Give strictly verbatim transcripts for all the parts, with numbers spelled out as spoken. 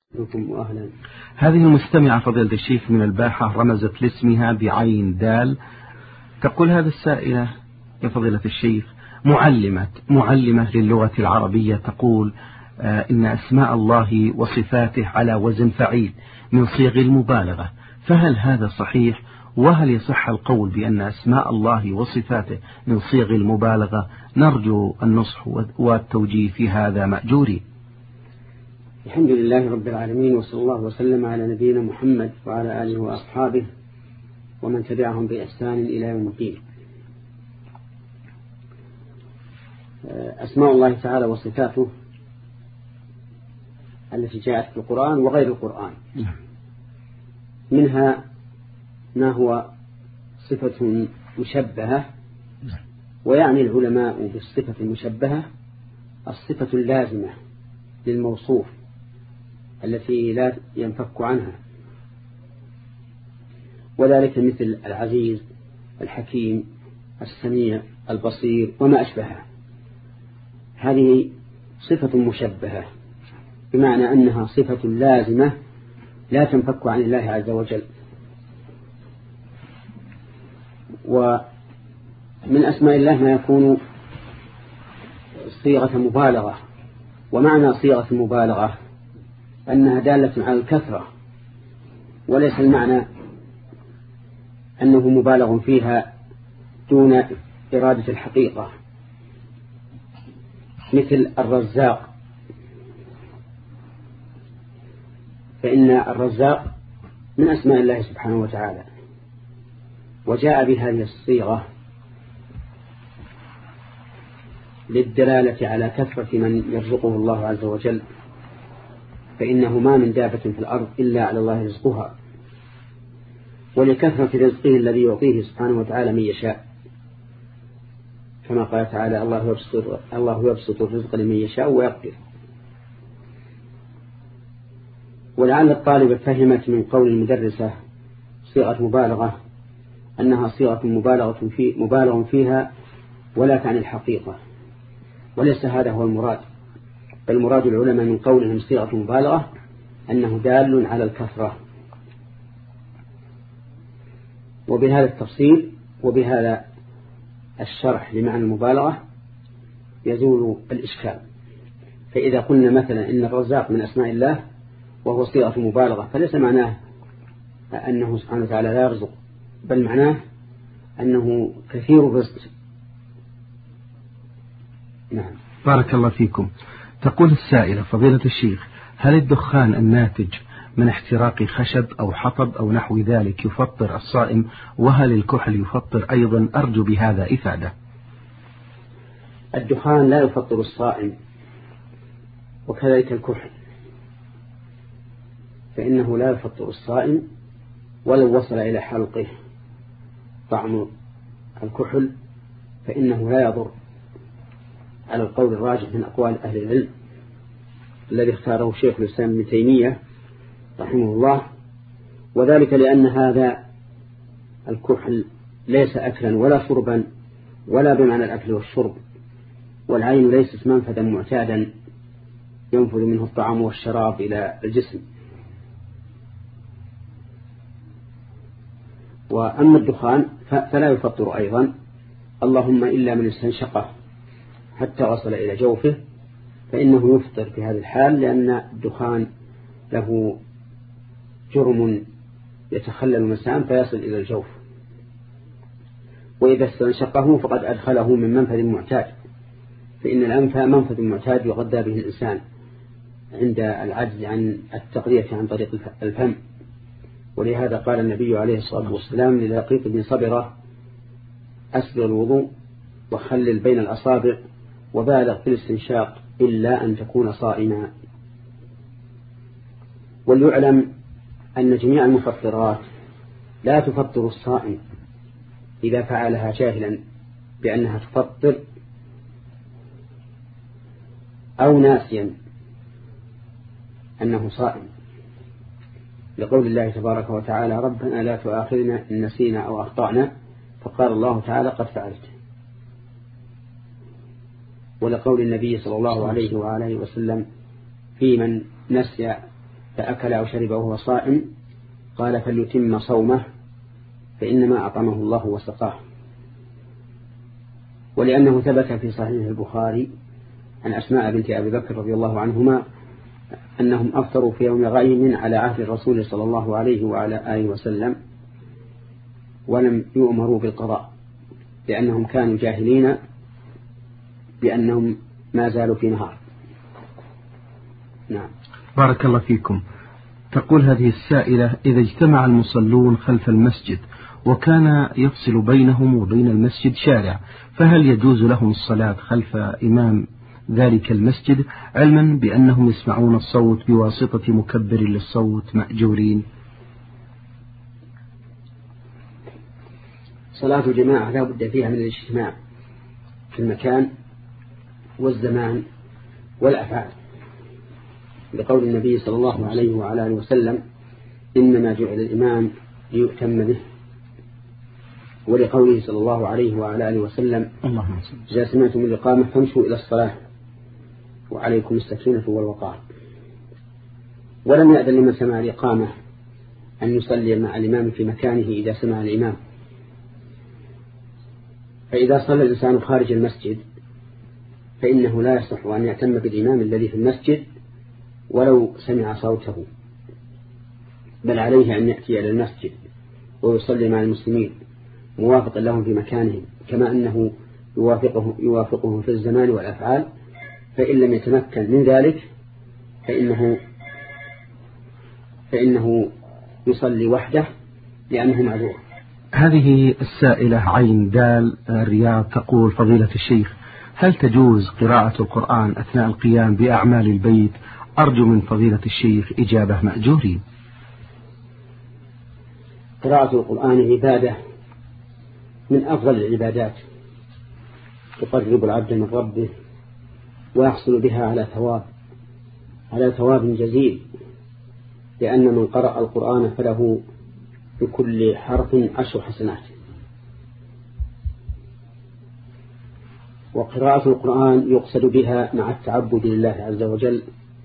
بكم وأهلا. هذه المستمعة فضيلة الشيخ من الباحة رمزت لاسمها بعين دال. تقول هذا السائلة يا فضيلة الشيخ معلمة معلمة للغة العربية تقول آه إن أسماء الله وصفاته على وزن فعيل من صيغ المبالغة، فهل هذا صحيح؟ وهل يصح القول بأن أسماء الله وصفاته من صيغ المبالغة؟ نرجو النصح والتوجيه في هذا مأجورين. الحمد لله رب العالمين، وصلى الله وسلم على نبينا محمد وعلى آله وأصحابه ومن تبعهم بإحسان إلى يوم الدين. أسماء الله تعالى وصفاته التي جاءت في القرآن وغير القرآن، منها ما هو صفة مشبهة، ويعني العلماء بالصفة المشبهة الصفة اللازمة للموصوف التي لا ينفك عنها، وذلك مثل العزيز، الحكيم، السميع، البصير وما أشبهها. هذه صفة مشبهة بمعنى أنها صفة لازمة لا تنفك عن الله عز وجل. ومن أسماء الله ما يكون صيغة مبالغة، ومعنى صيغة المبالغة أنها دالة على الكثرة، وليس المعنى أنه مبالغ فيها دون إرادة الحقيقة، مثل الرزاق، فإن الرزاق من أسماء الله سبحانه وتعالى، وجاء بهذه الصيغة للدلالة على كثرة من يرزقه الله عز وجل، فإنه ما من دابة في الأرض إلا على الله رزقها، ولكثرة رزقه الذي يعطيه سبحانه وتعالى من يشاء، كما قال تعالى الله يبسط, الله يبسط الرزق لمن يشاء ويقدر. ولعل الطالب فهمت من قول المدرسة صيغة مبالغة أنها صيغة مبالغة في مبالغ فيها ولا تعني الحقيقة، وليس هذا هو المراد، بل المراد العلماء من قولهم صيغة مبالغة أنه دال على الكثرة. وبهذا التفصيل وبهذا الشرح لمعنى المبالغة يزول الإشكال. فإذا قلنا مثلا إن الرزاق من أسماء الله وهو صيغة مبالغة، فليس معناه أنه سبحانه وتعالى لا يرزق، بل معناه أنه كثير الرزق. نعم. بارك الله فيكم. تقول السائلة فضيلة الشيخ هل الدخان الناتج من احتراق خشب أو حطب أو نحو ذلك يفطر الصائم، وهل الكحل يفطر أيضا؟ أرجو بهذا إفادة. الدخان لا يفطر الصائم، وكذلك الكحل، فإنه لا يفطر الصائم ولو وصل إلى حلقه طعم الكحل، فإنه لا يضر على القول الراجح من أقوال أهل العلم الذي اختاره شيخ الإسلام ابن تيمية رحمه الله، وذلك لأن هذا الكحل ليس أكلا ولا شربا ولا بمعنى الأكل والشرب، والعين ليست منفذا معتادا ينفذ منه الطعام والشراب إلى الجسم. وأما الدخان فلا يفطر أيضا، اللهم إلا من استنشقه حتى وصل إلى جوفه فإنه يفطر في هذه الحال، لأن الدخان له جرم يتخلل مسام فيصل إلى الجوف، وإذا استنشقه فقد أدخله من منفذ معتاد، فإن الأنف منفذ معتاد يغذى به الإنسان عند العجز عن التغذية عن طريق الفم. ولهذا قال النبي عليه الصلاة والسلام للقيط بن صبرة أسبغ الوضوء وخلل بين الأصابع وبالغ في الاستنشاق إلا أن تكون صائما. وليعلم أن جميع المفطرات لا تفطر الصائم إذا فعلها جاهلا بأنها تفطر أو ناسيا أنه صائم، لقول الله تبارك وتعالى ربنا لا تؤاخذنا إن نسينا أو أخطأنا، فقال الله تعالى قد فعلت. ولقول النبي صلى الله عليه وآله وسلم في من نسي فأكل أو شرب وهو صائم قال فليتم صومه فإنما أطعمه الله وسقاه. ولأنه ثبت في صحيح البخاري عن أسماء بنت أبي بكر رضي الله عنهما أنهم أفطروا في يوم غيم على عهد الرسول صلى الله عليه وعلى آله وسلم ولم يؤمروا بالقضاء لأنهم كانوا جاهلين بأنهم ما زالوا في نهار. نعم. بارك الله فيكم. تقول هذه السائلة: إذا اجتمع المصلون خلف المسجد وكان يفصل بينهم وبين المسجد شارع، فهل يجوز لهم الصلاة خلف إمام ذلك المسجد علما بأنهم يسمعون الصوت بواسطة مكبر للصوت مأجورين؟ صلاة الجماعة لا بد فيها من الاجتماع في المكان والزمان والأفعال، لقول النبي صلى الله عليه وعلى آله وسلم: إنما جعل الإمام ليؤتم به، ولقوله صلى الله عليه وعلى آله وسلم: إذا سمعتم الإقامة فامشوا إلى الصلاة وعليكم السكينة والوقار. ولم يأذن لمن سمع الإقامة أن يصلي مع الإمام في مكانه إذا سمع الإمام. فإذا صلى الإنسان خارج المسجد فإنه لا يصح أن يأتم بالإمام الذي في المسجد ولو سمع صوته، بل عليه أن يأتي إلى المسجد ويصلي مع المسلمين موافقا لهم في مكانهم، كما أنه يوافقه يوافقهم في الزمان والأفعال. فإن لم يتمكن من ذلك فإنه فإنه يصلي وحده لأنه معذور. هذه السائلة عين دال الرياض تقول: فضيلة الشيخ، هل تجوز قراءة القرآن أثناء القيام بأعمال البيت؟ أرجو من فضيلة الشيخ إجابة مأجورين. قراءة القرآن عبادة من أفضل العبادات، تقرب العبد من ربه ويحصل بها على ثواب على ثواب جزيل، لأن من قرأ القرآن فله بكل حرف عشر حسنات. وقراءة القرآن يقصد بها مع التعبد لله عز وجل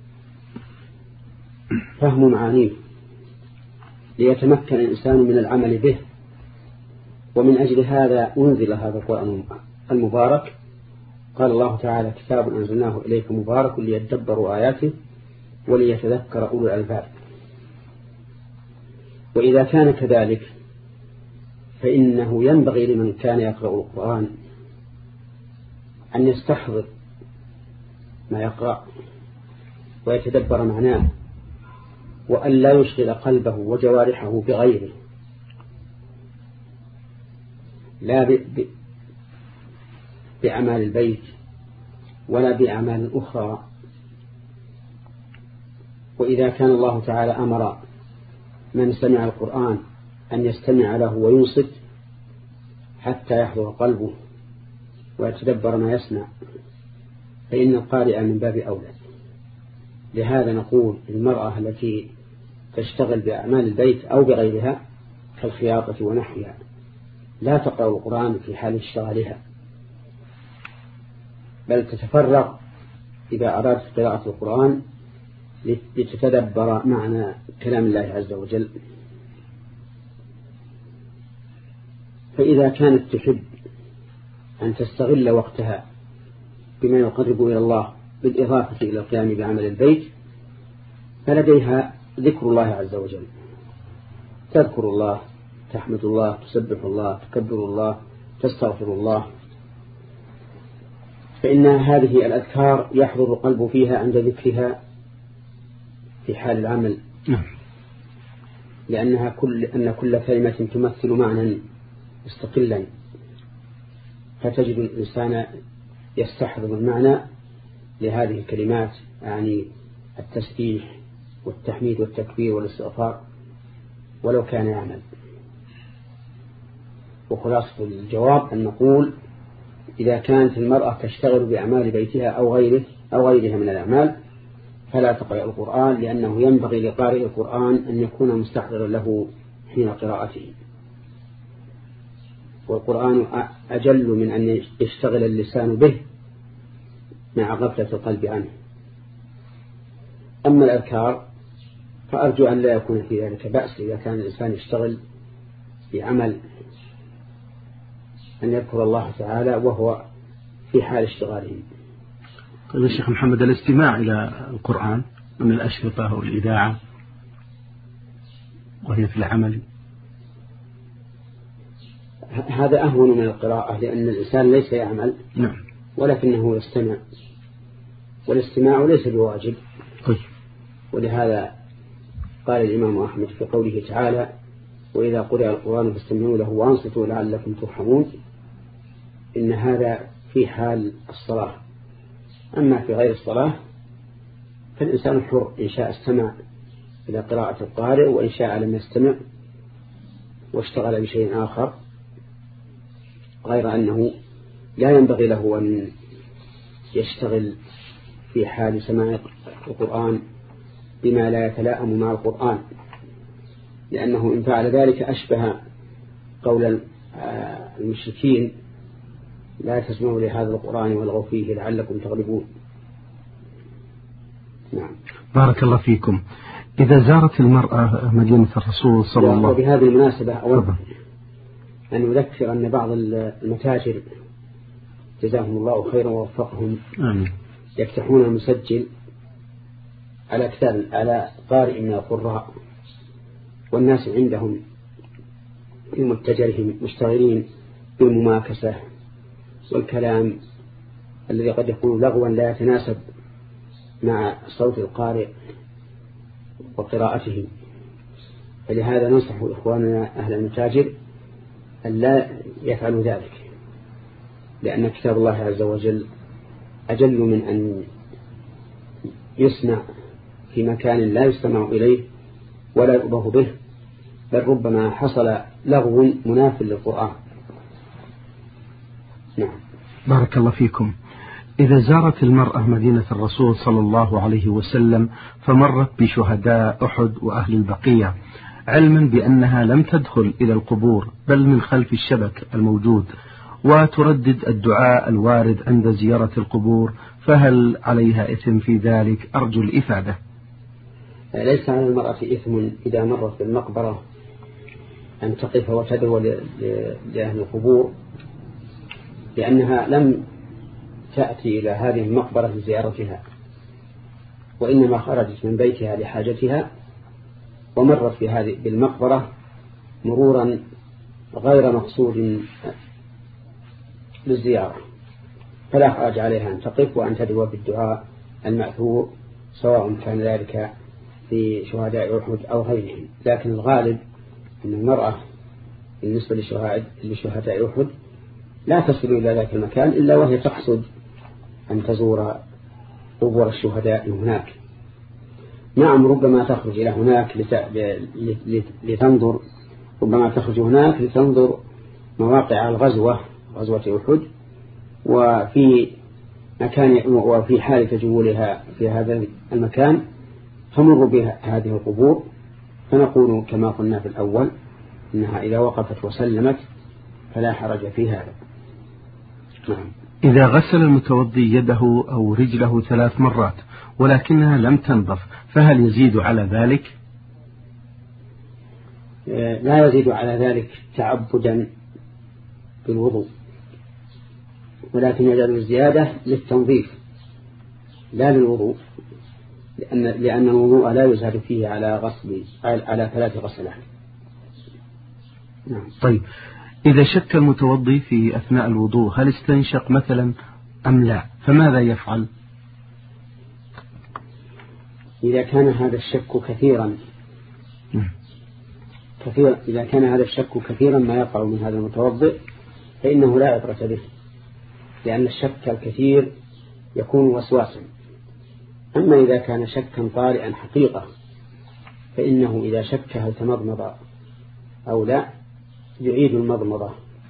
فهم معانيه ليتمكن الإنسان من العمل به. ومن أجل هذا أنزل هذا القرآن المبارك. قال الله تعالى: كتاب أنزلناه إليك مبارك ليدبروا آياته وليتذكر أولو الألباب. وإذا كان كذلك فإنه ينبغي لمن كان يقرأ القرآن أن يستحضر ما يقرأ ويتدبر معناه، وأن لا يشغل قلبه وجوارحه بغيره، لا ب... ب... بأعمال البيت ولا بأعمال أخرى. وإذا كان الله تعالى أمر من سمع القرآن أن يستمع له وينصت حتى يحضر قلبه ويتدبر ما يسمع، فإن القارئ من باب أولى. لهذا نقول المرأة التي تشتغل بأعمال البيت أو بغيرها كالخياطة ونحوها لا تقرأ القرآن في حال اشتغالها، بل تتفرغ إذا أرادت قراءة القرآن لتتدبر معنى كلام الله عز وجل. فإذا كانت تحب أن تستغل وقتها بما يقرب إلى الله بالإضافة إلى القيام بعمل البيت فلديها ذكر الله عز وجل، تذكر الله، تحمد الله، تسبح الله، تكبر الله، تستغفر الله، فإن هذه الأذكار يحضر القلب فيها عند ذكرها في حال العمل، لأنها كل أن كل كلمة تمثل معنى مستقلا، فتجد الإنسان يستحضر المعنى لهذه الكلمات، يعني التسبيح والتحميد والتكبير والاستغفار ولو كان يعمل. وخلاصة الجواب أن نقول إذا كانت المرأة تشتغل بأعمال بيتها أو غيره أو غيرها من الأعمال فلا تقرأ القرآن، لأنه ينبغي لقارئ القرآن أن يكون مستحضرا له حين قراءته، والقرآن أجل من أن يشتغل اللسان به مع غفلة القلب عنه. أما الأذكار فأرجو أن لا يكون في ذلك بأس إذا كان الإنسان يشتغل بعمل أن يذكر الله تعالى وهو في حال اشتغاله. طيب يا شيخ محمد، الاستماع إلى القرآن من الأشرطة والإذاعة وهي في العمل هذا أهون من القراءة، لأن الإنسان ليس يعمل نعم ولكنه يستمع، والاستماع ليس بواجب. طيب. ولهذا قال الإمام أحمد في قوله تعالى وإذا قرأ القرآن فاستمعوا له وأنصتوا لعلكم ترحمون، إن هذا في حال الصلاة. أما في غير الصلاة فالإنسان حر، إن شاء استمع إلى قراءة القارئ وإن شاء لم يستمع واشتغل بشيء آخر، غير أنه لا ينبغي له أن يشتغل في حال سماع القرآن بما لا يتلائم مع القرآن، لأنه إن فعل ذلك أشبه قول المشركين لا تسمعوا لهذا القرآن والغوا فيه لعلكم تغلبون. نعم. بارك الله فيكم. إذا زارت المرأة مدينة الرسول صلى الله عليه وسلم، وبهذه المناسبة أود أن أذكر أن بعض المتاجر جزاهم الله خيرا ووفقهم آمين يفتحون المسجل على كتاب على قارئ من القراء، والناس عندهم في متجرهم مشتغلين بالمماكسة والكلام الذي قد يكون لغوا لا يتناسب مع صوت القارئ وقراءته. فلهذا ننصح إخواننا أهل المتاجر أن لا يفعلوا ذلك، لأن كتاب الله عز وجل أجل من أن يسمع في مكان لا يستمع إليه ولا يؤبه به، بل ربما حصل لغو مناف للقرآن. نعم. بارك الله فيكم. إذا زارت المرأة مدينة الرسول صلى الله عليه وسلم فمرت بشهداء أحد وأهل البقية، علما بأنها لم تدخل إلى القبور بل من خلف الشبك الموجود، وتردد الدعاء الوارد عند زيارة القبور، فهل عليها إثم في ذلك؟ أرجو الإفادة. ليس على المرأة إثم إذا مرت بالمقبرة أن تقف وتدعو لأهل القبور، لأنها لم تأتي إلى هذه المقبرة لزيارتها، وإنما خرجت من بيتها لحاجتها ومرت في هذه بالمقبرة مرورا غير مقصود للزيارة، فلا حرج عليها أن تقف وأن تدعو بالدعاء المأثور، سواء كان ذلك في شهداء أحد أو غيرهم. لكن الغالب أن المرأة بالنسبة لشهداء أحد لا تصل إلى ذاك المكان إلا وهي تقصد أن تزور قبور الشهداء هناك. نعم، ربما تخرج إلى هناك لتنظر ربما تخرج هناك لتنظر مواقع الغزوة غزوة أحد، وفي مكان وفي حال تجولها في هذا المكان تمر بها هذه القبور، فنقول كما قلنا في الأول إنها إذا وقفت وسلمت فلا حرج في هذا. نعم. إذا غسل المتوضي يده أو رجله ثلاث مرات ولكنها لم تنظف فهل يزيد على ذلك؟ لا يزيد على ذلك تعبدا بالوضوء، ولكن يجعل الزيادة للتنظيف لا للوضوء، لأن لأن الوضوء لا يزاد فيه على غسل على ثلاث غسلات. نعم. طيب، إذا شك المتوضي في أثناء الوضوء هل استنشق مثلا أم لا، فماذا يفعل؟ إذا كان هذا الشك كثيرا كثيرا إذا كان هذا الشك كثيرا ما يقع من هذا المتوضئ فإنه لا عبرة به، لأن الشك الكثير يكون وسواسا. أما إذا كان شكا طارئا حقيقة فإنه إذا شك هل تمضمض أو لا يعيد المضمضة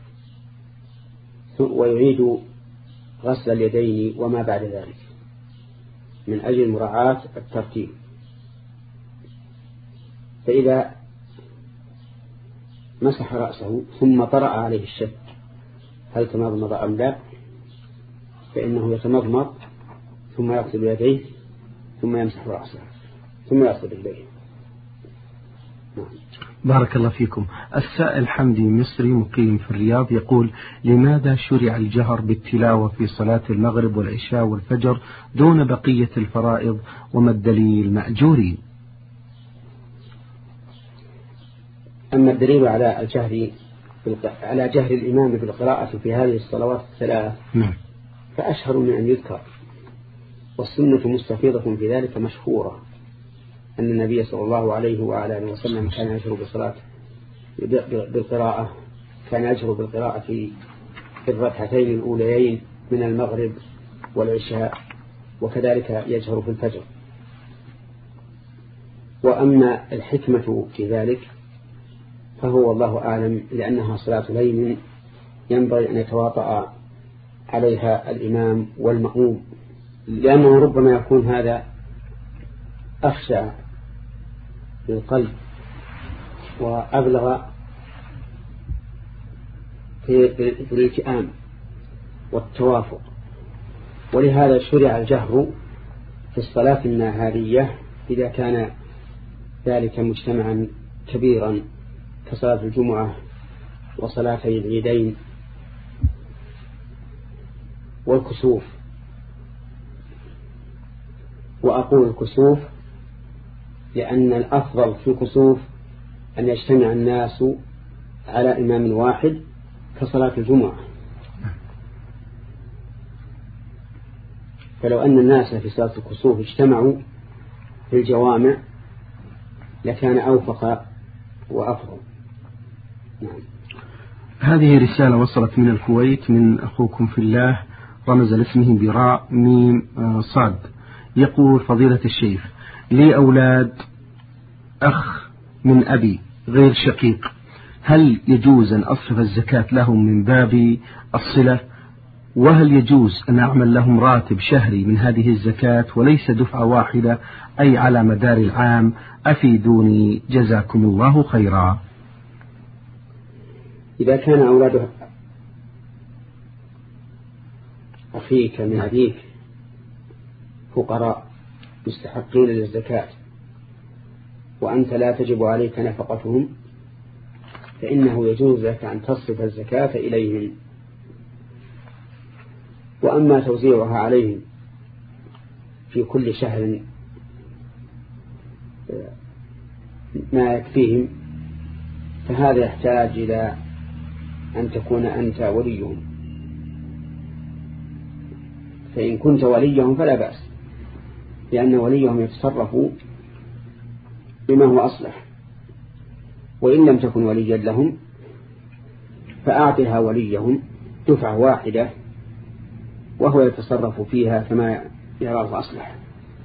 ويعيد غسل اليدين وما بعد ذلك من أجل مراعاة الترتيب. فإذا مسح رأسه ثم طرأ عليه الشك هل تمضمض أم لا فإنه يتمضمض ثم يغسل يديه ثم يمسح رأسه ثم يغسل رجليه. بارك الله فيكم. السائل حمدي مصري مقيم في الرياض يقول: لماذا شرع الجهر بالتلاوة في صلاة المغرب والعشاء والفجر دون بقية الفرائض، وما الدليل مأجورين؟ أما الدليل على الجهر على جهر الإمام بالقراءة في هذه الصلوات الثلاث فأشهر من أن يذكر، والسنة مستفيضة في ذلك مشهورة، أن النبي صلى الله عليه وعلى آله وسلم كان يجهر بالصلاة بالقراءة كان يجهر بالقراءة في الركعتين الأوليين من المغرب والعشاء، وكذلك يجهر في الفجر. وأما الحكمة في ذلك فهو والله أعلم، لأنها صلاة ليل ينبغي أن يتواطأ عليها الإمام والمأموم، لأنه ربما يكون هذا أخشى للقلب وأبلغ في الالتئام والتوافق. ولهذا شرع الجهر في الصلاة النهارية إذا كان ذلك مجتمعا كبيرا كصلاة الجمعة وصلاتي العيدين والكسوف. وأقول الكسوف لأن الأفضل في الكسوف أن يجتمع الناس على إمام واحد كصلاة الجمعة، فلو أن الناس في صلاة الكسوف اجتمعوا في الجوامع لكان أوفق وأفضل. نعم. هذه رسالة وصلت من الكويت من أخوكم في الله رمز لاسمه براء ميم صاد، يقول: فضيلة الشيخ، لي أولاد أخ من أبي غير شقيق، هل يجوز أن أصرف الزكاة لهم من باب الصلة؟ وهل يجوز أن أعمل لهم راتب شهري من هذه الزكاة وليس دفعة واحدة أي على مدار العام؟ أفيدوني جزاكم الله خيرا. إذا كان أولاد أخيك من أبيك فقراء مستحقين للزكاة وأنت لا تجب عليك نفقتهم، فإنه يجوز لك أن تصرف الزكاة إليهم. وأما توزيعها عليهم في كل شهر ما يكفيهم فهذا يحتاج إلى أن تكون أنت وليهم، فإن كنت وليهم فلا بأس، لأن وليهم يتصرف بما هو أصلح. وإن لم تكن وليا لهم فأعطها وليهم دفعة واحدة وهو يتصرف فيها كما يراه أصلح.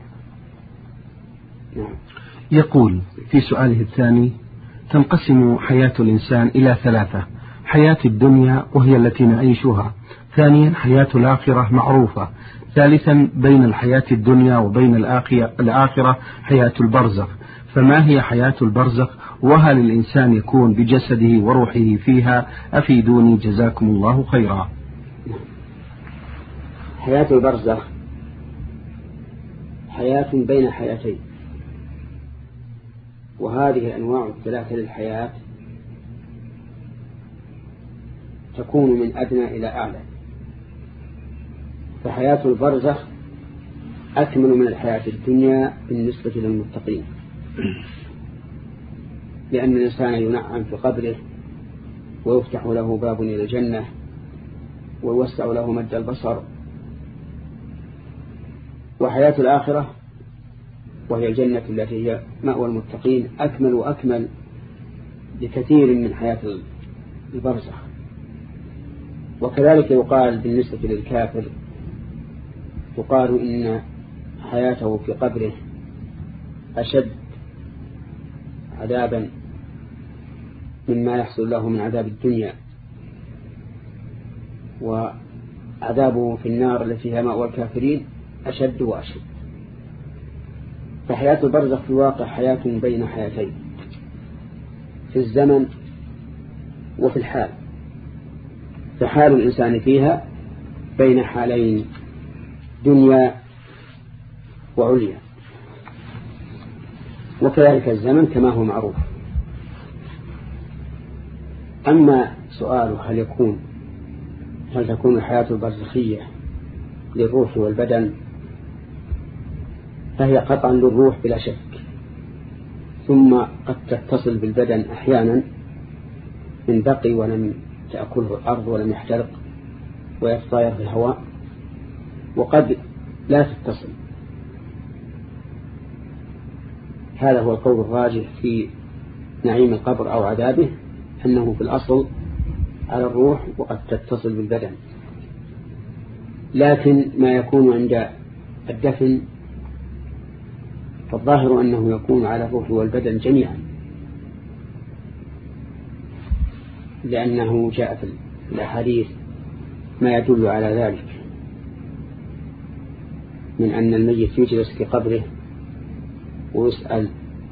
نعم. يقول في سؤاله الثاني: تنقسم حياة الإنسان إلى ثلاثة: حياة الدنيا وهي التي نعيشها، ثانيا حياة الآخرة معروفة، ثالثا بين الحياة الدنيا وبين الآخرة حياة البرزخ، فما هي حياة البرزخ؟ وهل الإنسان يكون بجسده وروحه فيها؟ أفيدوني جزاكم الله خيرا. حياة البرزخ حياة بين حياتين، وهذه الأنواع الثلاثة للحياة تكون من أدنى إلى أعلى، فحياة البرزخ أكمل من الحياة الدنيا بالنسبة للمتقين، لأن الإنسان ينعم في قبره ويفتح له باب إلى الجنة ويوسع له مد البصر. وحياة الآخرة وهي الجنة التي هي مأوى المتقين أكمل وأكمل بكثير من حياة البرزخ. وكذلك يقال بالنسبة للكافر، يقال إن حياته في قبره أشد عذابا مما يحصل له من عذاب الدنيا، وعذابه في النار التي هي مأوى الكافرين أشد وأشد. فحياة البرزخ في الواقع حياة بين حياتين في الزمن وفي الحال، فحال الإنسان فيها بين حالين دنيا وعليا، وكذلك الزمن كما هو معروف. أما سؤاله هل يكون هل تكون الحياة البرزخية للروح والبدن، فهي قطعا للروح بلا شك، ثم قد تتصل بالبدن أحيانا إن بقي ولم تأكله الأرض ولم يحترق ويتطاير في الهواء، وقد لا تتصل. هذا هو القول الراجح في نعيم القبر أو عذابه، أنه في الأصل على الروح وقد تتصل بالبدن. لكن ما يكون عند الدفن فالظاهر أنه يكون على الروح والبدن جميعا، لأنه جاء في الأحاديث ما يدل على ذلك من أن الميت يجلس في قبره ويسأل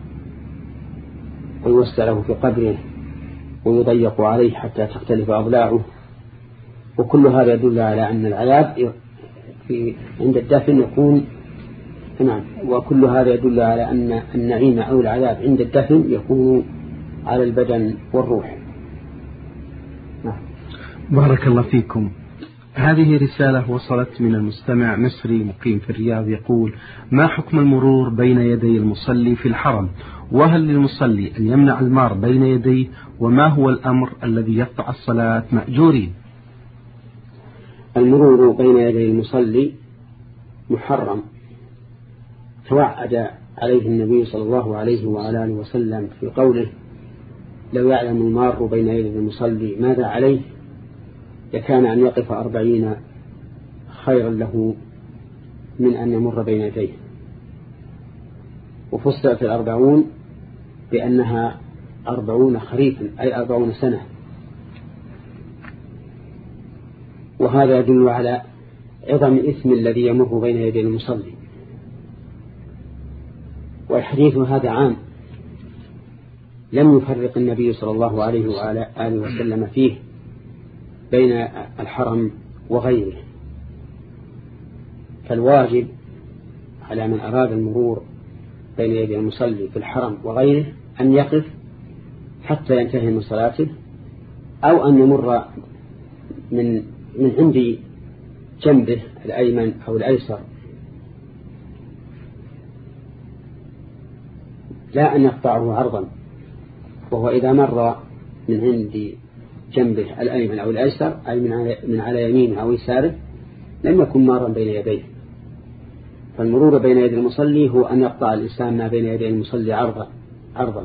ويوسع له في قبره ويضيق عليه حتى تختلف أضلاعه، وكل هذا يدل على أن العذاب في عند الدفن يكون نعم، وكل هذا يدل على أن النعيم أو العذاب عند الدفن يكون على البدن والروح. نعم. بارك الله فيكم. هذه رسالة وصلت من المستمع مصري مقيم في الرياض يقول: ما حكم المرور بين يدي المصلي في الحرم؟ وهل للمصلي أن يمنع المار بين يديه؟ وما هو الأمر الذي يقطع الصلاة مأجورين؟ المرور بين يدي المصلي محرم، توعد عليه النبي صلى الله عليه وعلى آله وسلم في قوله: لو يعلم المار بين يدي المصلي ماذا عليه لكان أن يقف أربعين خيرا له من أن يمر بين يديه. وفسرت الأربعون بأنها أربعون خريفا أي أربعون سنة، وهذا يدل على عظم اسم الذي يمر بين يدي المصلي. والحديث هذا عام، لم يفرق النبي صلى الله عليه وعلى آله وسلم فيه بين الحرم وغيره، فالواجب على من أراد المرور بين يدي المصلي في الحرم وغيره أن يقف حتى ينتهي من صلاته، أو أن يمر من من عند جنبه الأيمن أو الأيسر، لا أن يقطعه عرضا. وهو إذا مر من عند جنبه الأيمن أو الأيسر أي من على يمينه أو يساره لم يكن مارا بين يديه. فالمرور بين يدي المصلي هو أن يقطع الإنسان ما بين يدي المصلي عرضا عرضا.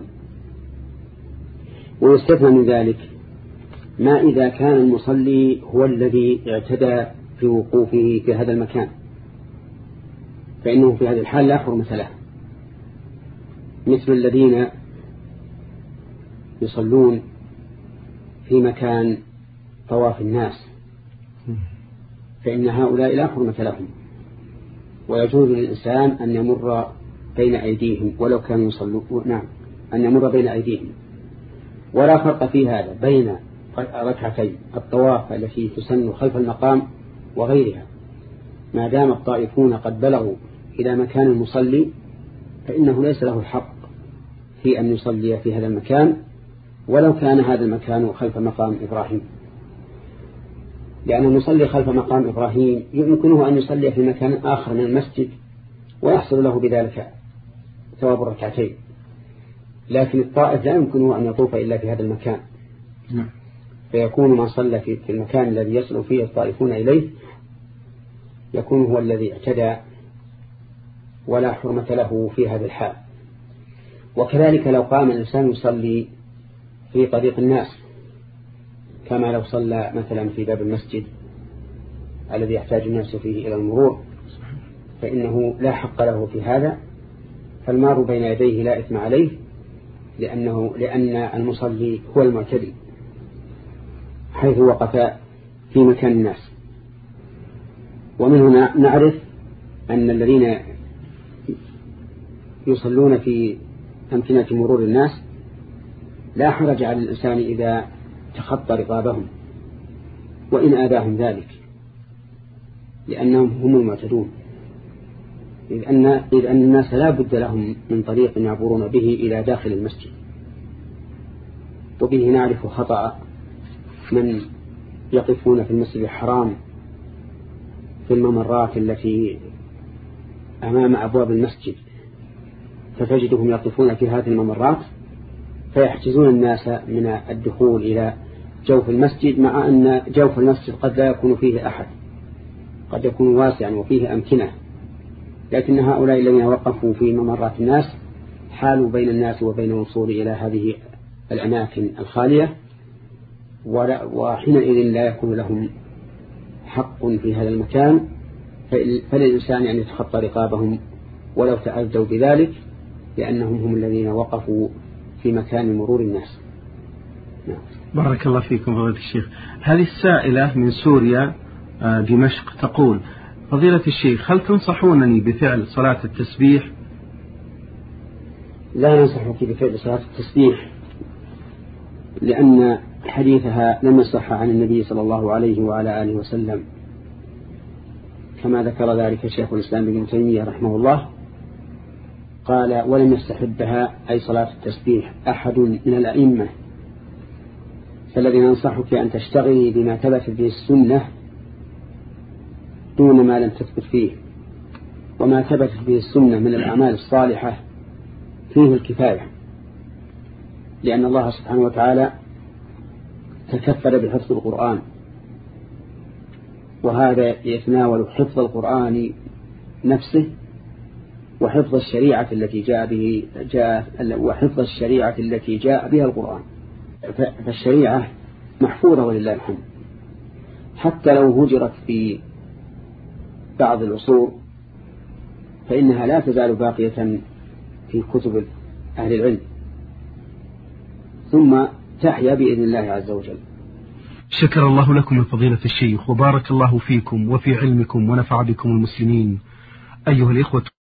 ويستثنى من ذلك ما إذا كان المصلي هو الذي اعتدى في وقوفه في هذا المكان، فإنه في هذه الحال لا حرمة له، مثل الذين يصلون في مكان طواف الناس، فإن هؤلاء لا حرمة لهم، ويجوز للإنسان أن يمر بين أيديهم ولو كانوا يصلون، نعم أن يمر بين أيديهم. ولا فرق في هذا بين ركعتي الطواف التي تسن خلف المقام وغيرها، ما دام الطائفون قد بلغوا إلى مكان المصلي فإنه ليس له الحق في أن يصلي في هذا المكان ولو كان هذا المكان خلف مقام إبراهيم، لأن المصلي خلف مقام إبراهيم يمكنه أن يصلي في مكان آخر من المسجد ويحصل له بذلك ثواب الركعتين، لكن الطائف لا يمكنه أن يطوف إلا في هذا المكان، فيكون من صلى في المكان الذي يصل فيه الطائفون إليه يكون هو الذي اعتدى ولا حرمة له في هذا الحال. وكذلك لو قام الإنسان يصلي في طريق الناس كما لو صلى مثلا في باب المسجد الذي يحتاج الناس فيه إلى المرور فإنه لا حق له في هذا، فالمار بين يديه لا إثم عليه، لأنه لأن المصلي هو المعتدي حيث وقف في مكان الناس. ومن هنا نعرف أن الذين يصلون في أمكنة مرور الناس لا حرج على الإنسان إذا تخطى رقابهم وإن آذاهم ذلك، لأنهم هم المعتدون، إذ أن, إذ أن الناس لا بد لهم من طريق يعبرون به إلى داخل المسجد. وبه نعرف خطأ من يقفون في المسجد الحرام في الممرات التي أمام أبواب المسجد، فتجدهم يقفون في هذه الممرات فيحجزون الناس من الدخول إلى جوف المسجد، مع أن جوف المسجد قد لا يكون فيه أحد، قد يكون واسعا وفيه أمكنة، لكن هؤلاء الذين وقفوا في ممرات الناس حالوا بين الناس وبين الوصول إلى هذه الأماكن الخالية، وحينئذ لا يكون لهم حق في هذا المكان، فللإنسان أن يتخطى رقابهم ولو تأذوا بذلك، لأنهم هم الذين وقفوا في مكان مرور الناس. نعم. بارك الله فيكم فضيلة الشيخ. هذه السائلة من سوريا دمشق تقول: فضيلة الشيخ، هل تنصحونني بفعل صلاة التسبيح؟ لا ننصحك بفعل صلاة التسبيح، لأن حديثها لم يصح عن النبي صلى الله عليه وعلى آله وسلم، كما ذكر ذلك شيخ الإسلام ابن تيمية رحمه الله، قال: ولم يستحبها أي صلاة التسبيح أحد من الأئمة. فالذي ننصحك أن تشتغلي بما ثبت به السنة دون ما لم تثبت فيه، وما ثبتت به السنة من الأعمال الصالحة فيه الكفاية، لأن الله سبحانه وتعالى تكفل بحفظ القرآن، وهذا يتناول حفظ القرآن نفسه وحفظ الشريعة التي جاء به جاء وحفظ الشريعة التي جاء بها القرآن. فالشريعة محفوظة ولله الحمد، حتى لو هجرت في بعض العصور فإنها لا تزال باقية في كتب أهل العلم، ثم تحيا بإذن الله عز وجل. شكر الله لكم من فضيلة الشيخ، وبارك الله فيكم وفي علمكم ونفع بكم المسلمين. أيها الإخوة